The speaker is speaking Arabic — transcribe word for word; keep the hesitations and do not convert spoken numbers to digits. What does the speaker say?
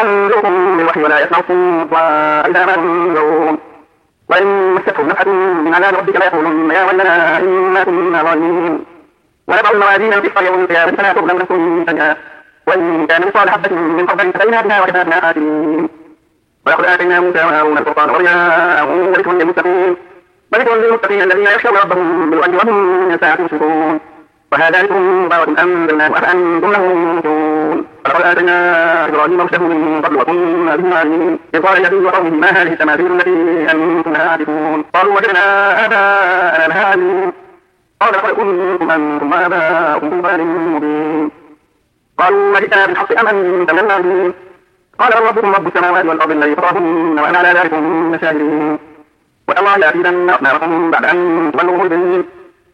ينذركم بالوحي ولا يسمع الصم إذا ما ينذرون وإن مستهم نفحة من عذاب ربك ليقولن يا ويلنا إنا كنا ظالمين ونضع الموازين القسط يوم القيامة فلا تظلم نفس شيئا وإن كان مثقال حبة من خردل أتينا بها وكفى بنا آتين ولقد آتينا موسى وهارون الفرقان وضياء وذكرا للمتقين وذكرا للمتقين الذين يخشون ربهم بالغيب وهم من ساعة يشركون وهذا ذكر مبارك أنزلناه أفأنتم له منكرون ولقد آتينا إبراهيم رشده من قبل وكنا به عالمين إذ قال النبي وقومه ما هذه التماثيل التي أنتم لها عاكفون قالوا وجدنا آباءنا لها عابدين قال لقد كنتم أنتم وآباؤكم في ضلال مبين قالوا وجئتنا بالحق أم أنت من اللاعبين قال بل ربكم رب السماوات والأرض الذي فطرهن وأنا على ذلك من الشاهدين والله لأكيدن أصنامكم بعد أن تولوا مدبرين